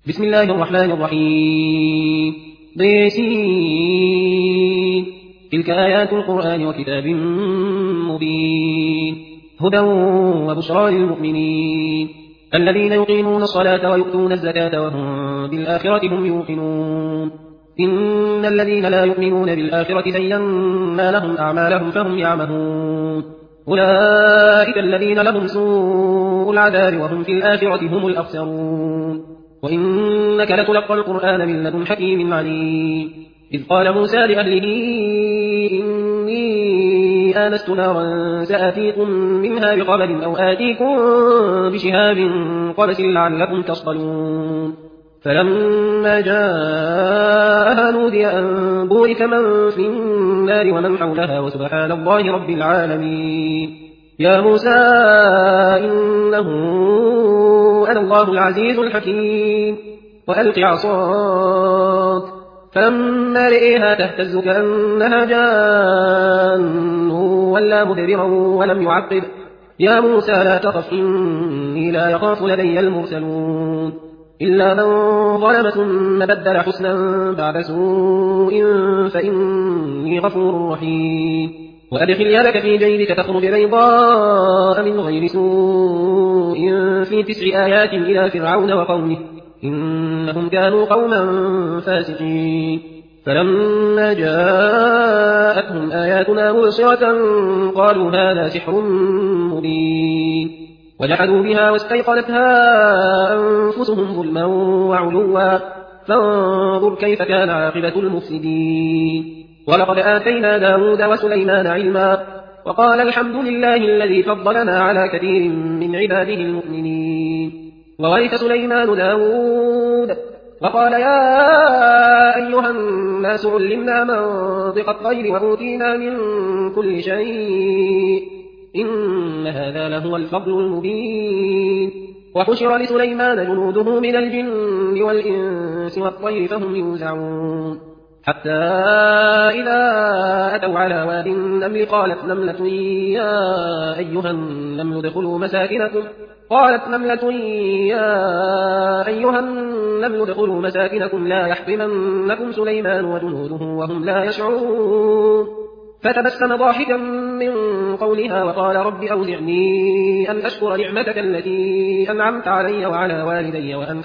بسم الله الرحمن الرحيم ضيسين تلك آيات القرآن وكتاب مبين هدى وبشرى للمؤمنين الذين يقيمون الصلاة ويؤتون الزكاة وهم بالآخرة هم يوقنون إن الذين لا يؤمنون بالآخرة زينا لهم أعمالهم فهم يعمهون أولئك الذين لهم سوء العذاب وهم في الآخرة هم الأخسرون وإنك لتلقى القرآن من لدن حكيم عليم إذ قال موسى لأهله إني آنست نارا سآتيكم منها بخبر أو آتيكم بشهاب قبس لعلكم تصطلون فلما جاءها نودي أن بورك من في النار ومن حولها وسبحان الله رب العالمين يا موسى إنه أنا الله العزيز الحكيم وألق عصاك فلما رئيها تهتز كأنها جان ولا مدبرا ولم يعقب يا موسى لا تخف إني لا يخاف لدي المرسلون إلا من ظلم ثم بدل حسنا بعد سوء فإني غفور رحيم وأدخل يدك في جيبك تخرج بيضاء من غير سوء في 9 آيات إلى فرعون وقومه إنهم كانوا قوما فاسقين فلما جاءتهم آياتنا مبصرة قالوا هذا سحر مبين وجحدوا بها واستيقنتها أنفسهم ظلما وعلوا فانظر كيف كان عاقبة المفسدين ولقد آتينا داود وسليمان علما وقال الحمد لله الذي فضلنا على كثير من عباده المؤمنين وورث سليمان داود وقال يا أيها الناس علمنا منطق الطير وأوتينا من كل شيء إن هذا لهو الفضل المبين وحشر لسليمان جنوده من الجن والإنس والطير فهم يوزعون حتى إذا أتوا على واد النمل قالت نملة يا أيها النمل ادخلوا مساكنكم لا يحطمنكم سليمان وجنوده وهم لا يشعرون فتبسم ضاحكا من قولها وقال رب أوزعني أن أشكر نعمتك التي أنعمت علي وعلى والدي وأن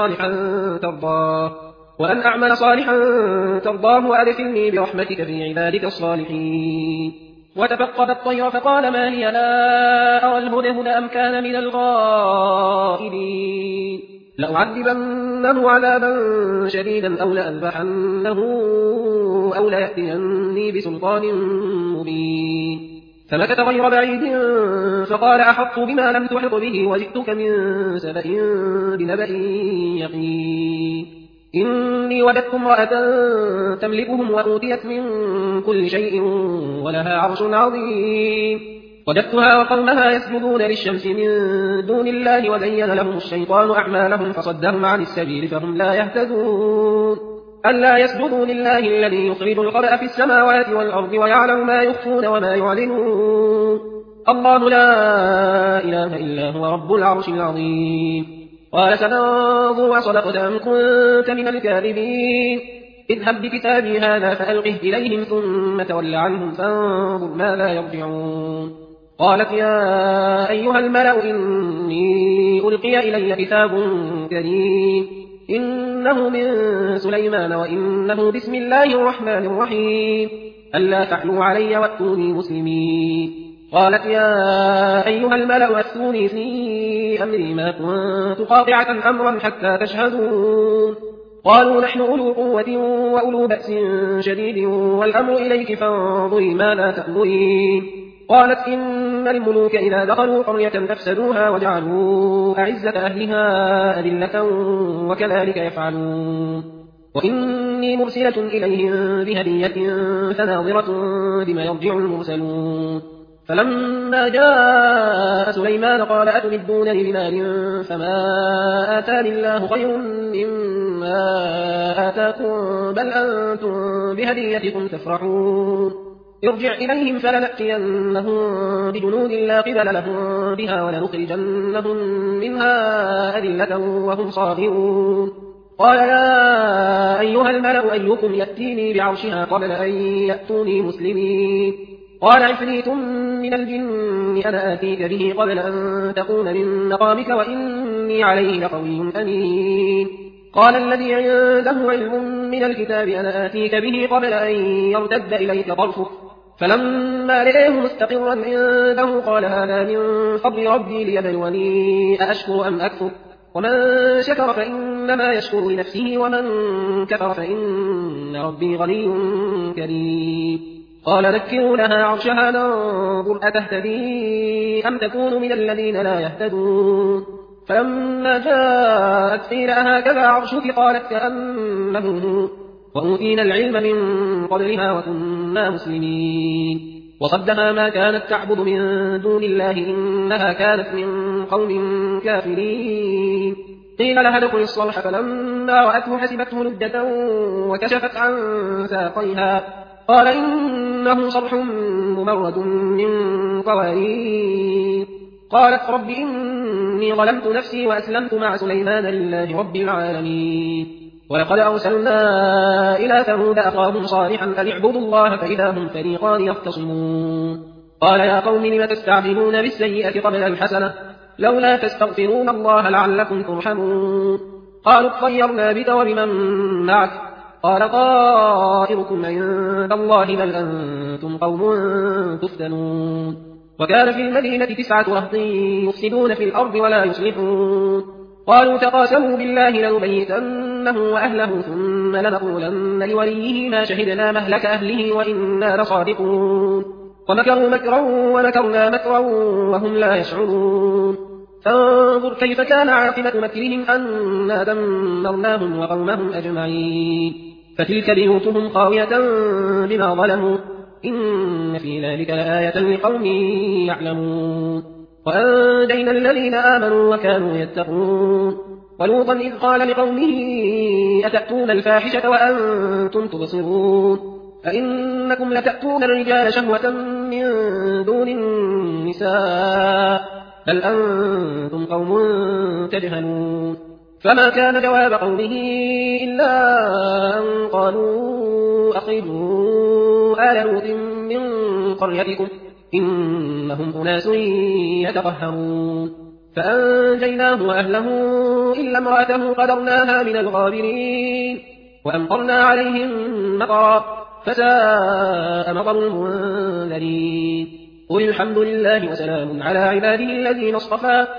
أعمل صالحا ترضاه وأدخلني برحمتك في عبادك الصالحين وتفقد الطير فقال ما لي لا أرى الهدهد أم كان من الغائبين لأعذبنه عذابا شديدا أو لأذبحنه أو ليأتيني بسلطان مبين فمكث غير بعيد فقال أحطت بما لم تحط به وجئتك من سبأ بنبأ يقين إني وجدت امرأة تملكهم وأوتيت من كل شيء ولها عرش عظيم وجدتها وقومها يسجدون للشمس من دون الله وزين لهم الشيطان أعمالهم فصدهم عن السبيل فهم لا يهتدون ألا يسجدوا لله الذي يخرج الخبأ في السماوات والأرض ويعلم ما يخفون وما يعلنون الله لا إله إلا هو رب العرش العظيم قال سننظر أصدقت أم كنت من الكاذبين اذهب بكتابي هذا فألقه إليهم ثم تول عنهم فانظر ماذا يرجعون قالت يا أيها الملأ إني ألقي إلي كتاب كريم إنه من سليمان وإنه بسم الله الرحمن الرحيم ألا تعلوا علي وأتوني مسلمين قالت يا أيها الملأ أفتوني في أمري ما كنت قاطعة أمرا حتى تشهدون قالوا نحن أولو قوة وأولو بأس شديد والأمر إليك فانظري ما لا تأمرين قالت إن الملوك إذا دخلوا قرية أفسدوها وجعلوا أعزة أهلها أذلة وكذلك يفعلون وإني مرسلة إليهم بهدية فناظرة بما يرجع المرسلون فلما جاء سليمان قال أتمدونني بمال فما آتاني الله خير مما آتاكم بل أنتم بهديتكم تفرحون ارجع إليهم فلنأتينهم بجنود لا قبل لهم بها ولنخرجنهم منها أذلة وهم صاغرون قال يا أيها الملأ أيكم يأتيني بعرشها قبل أن يأتوني مسلمين قال عفريت من الجن أنا آتيك به قبل أن تقوم من مقامك وإني عليه لقوي أمين قال الذي عنده علم من الكتاب أنا آتيك به قبل أن يرتد إليك طرفك فلما رأيه مستقرا عنده قال هذا من فضل ربي ليبلوني أأشكر أم أكفر ومن شكر فإنما يشكر لنفسه ومن كفر فإن ربي غني كريم قال ذكروا لها عرشها ننظر أتهتدي أم تكون من الذين لا يهتدون فلما جاءت قيل أهكذا عرشك قالت كأنه هو وأوتينا العلم من قبلها وكنا مسلمين وصدها ما كانت تعبد من دون الله إنها كانت من قوم كافرين قيل لها ادخل الصرح فلما رأته حسبته لجة وكشفت عن ساقيها قال إنه صرح ممرد من قوارير قالت رب إني ظلمت نفسي وأسلمت مع سليمان لله رب العالمين ولقد أرسلنا إلى ثمود أخاهم صالحا أن اعبدوا الله فإذا هم فريقان يختصمون قال يا قوم لم تستعجلون بالسيئة قبل الحسنة لولا تستغفرون الله لعلكم ترحمون قالوا اطيرنا بك وبمن معك قال طائركم عند الله بل أنتم قوم تفتنون وكان في المدينة 9 رهط يفسدون في الأرض ولا يصلحون قالوا تقاسموا بالله لنبيتنه وأهله ثم لنقولن لوليه ما شهدنا مهلك أهله وإنا لصادقون ومكروا مكرا ومكرنا مكرا وهم لا يشعرون فانظر كيف كان عاقبة مكرهم أنا دمرناهم وقومهم أجمعين فتلك بيوتهم خاوية بما ظلموا إن في ذلك لآية لقوم يعلمون وأنجينا الذين آمنوا وكانوا يتقون ولوطا إذ قال لقومه أتأتون الفاحشة وأنتم تبصرون أئنكم لتأتون الرجال شهوة من دون النساء بل أنتم قوم تجهلون فما كان جواب قومه إلا أن قالوا أخرجوا آل لوط من قريتكم إنهم أناس يتطهرون فأنجيناه وأهله إلا امرأته قدرناها من الغابرين وأمطرنا عليهم مطرا فساء مطر المنذرين قل الحمد لله وسلام على عباده الذين اصطفى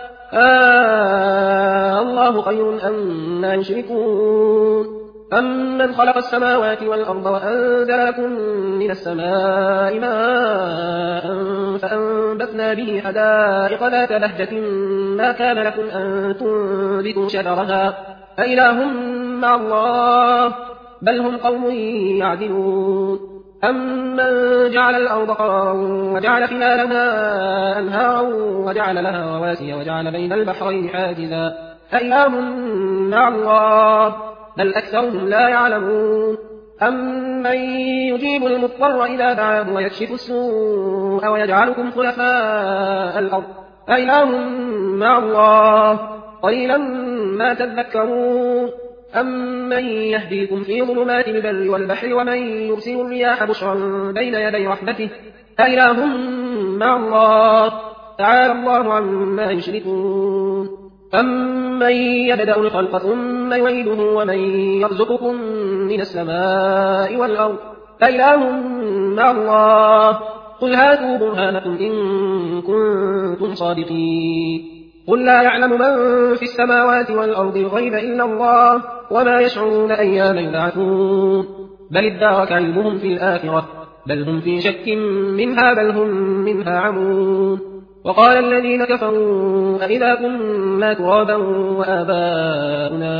الله خير أما يشركون أمن خلق السماوات والأرض وأنزل لكم من السماء ماء فأنبتنا به حدائق ذات بهجة ما كان لكم أن تنبتوا شجرها أإله مع الله بل هم قوم يعدلون أمن جعل الأرض قرارا وجعل خلالها أنهارا وجعل لها رواسي وجعل بين البحرين حاجزا أإله مع الله بل أكثرهم لا يعلمون أمن يجيب المضطر إذا دعاه ويكشف السوء ويجعلكم خلفاء الأرض أإله مع الله قليلا ما تذكرون أمن يهديكم في ظلمات البر والبحر ومن يرسل الرياح بشرا بين يدي رحمته أإله مع الله تعالى الله عما يشركون أمن يبدأ الخلق ثم يعيده ومن يرزقكم من السماء والأرض أإله مع الله قل هاتوا برهانكم إن كنتم صادقين قل لا يعلم من في السماوات والأرض الغيب إلا الله وما يشعرون أيام يبعثون بل ادارك علمهم في الآخرة بل هم في شك منها بل هم منها عمون وقال الذين كفروا أئذا كنا ترابا وآباؤنا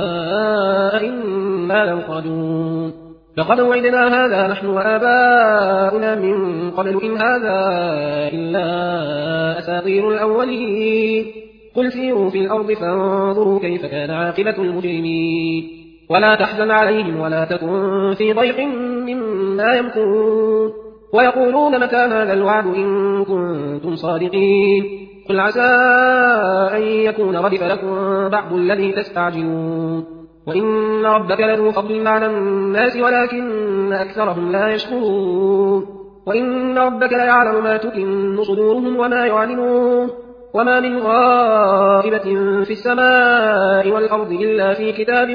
أئنا لمخرجون لقد وعدنا هذا نحن وآباؤنا من قبل إن هذا إلا أساطير الأولين قل سيروا في الأرض فانظروا كيف كان عاقبة المجرمين ولا تحزن عليهم ولا تكن في ضيق مما يمكرون ويقولون متى هذا الوعد إن كنتم صادقين قل عسى أن يكون ردف لكم بعض الذي تستعجلون وإن ربك لذو فضل على الناس ولكن أكثرهم لا يشكرون وإن ربك ليعلم ما تكن صدورهم وما يعلنون وما من غائبة في السماء والأرض إلا في كتاب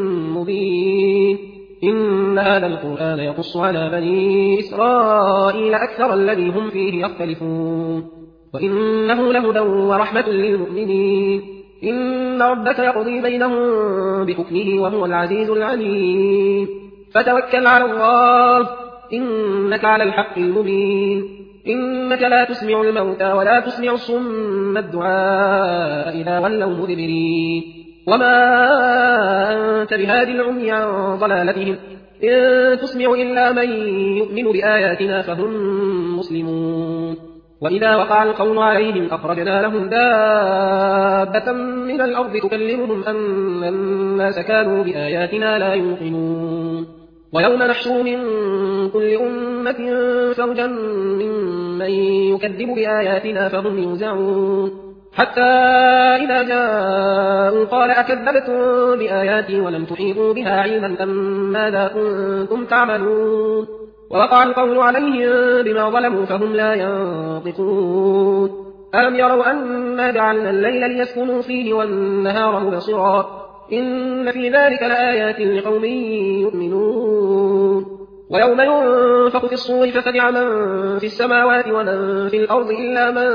مبين إن هذا القرآن يقص على بني إسرائيل أكثر الذي هم فيه يختلفون وإنه لهدى ورحمة للمؤمنين إن ربك يقضي بينهم بحكمه وهو العزيز العليم فتوكل على الله إنك على الحق المبين إنك لا تسمع الموتى ولا تسمع الصم الدعاء إذا ولوا مدبرين وما أنت بهادي العمي عن ضلالتهم إن تسمع إلا من يؤمن بآياتنا فهم مسلمون وإذا وقع القول عليهم أخرجنا لهم دابة من الأرض تكلمهم أن الناس كانوا بآياتنا لا يوقنون ويوم نحشر من كل أمة فوجا ممن يكذب بآياتنا فهم يوزعون حتى إذا جاءوا قال أكذبتم بآياتي ولم تحيطوا بها علما أم ماذا كنتم تعملون ووقع القول عليهم بما ظلموا فهم لا ينطقون ألم يروا أنا جعلنا الليل ليسكنوا فيه والنهار مبصرا إن في ذلك لآيات لقوم يؤمنون ويوم ينفخ في الصور ففزع من في السماوات ومن في الأرض إلا من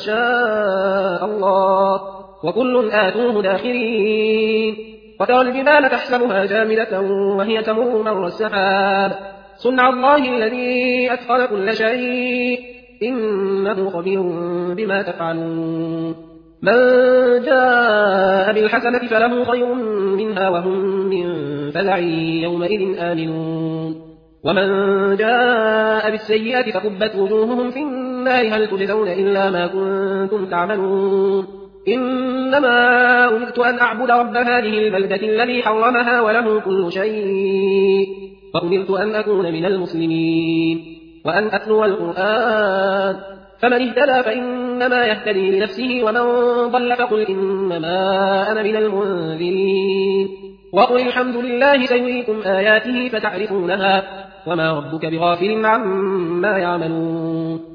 شاء الله وكل آتوه داخرين وترى الجبال تحسبها جامدة وهي تمر مر السحاب صنع الله الذي أتقن كل شيء إنه خبير بما تفعلون من جاء بالحسنة فله خير منها وهم من فزع يومئذ آمنون ومن جاء بالسيئة فكبت وجوههم في النار هل تجزون إلا ما كنتم تعملون إنما أمرت أن أعبد رب هذه البلدة الذي حرمها وله كل شيء وأمرت أن أكون من المسلمين وأن أتلو القرآن فمن اهتدى فإنما يهتدي لنفسه ومن ضل فقل إنما أنا من المنذرين وقل الحمد لله سيريكم آياته فتعرفونها وما ربك بغافل عما يعملون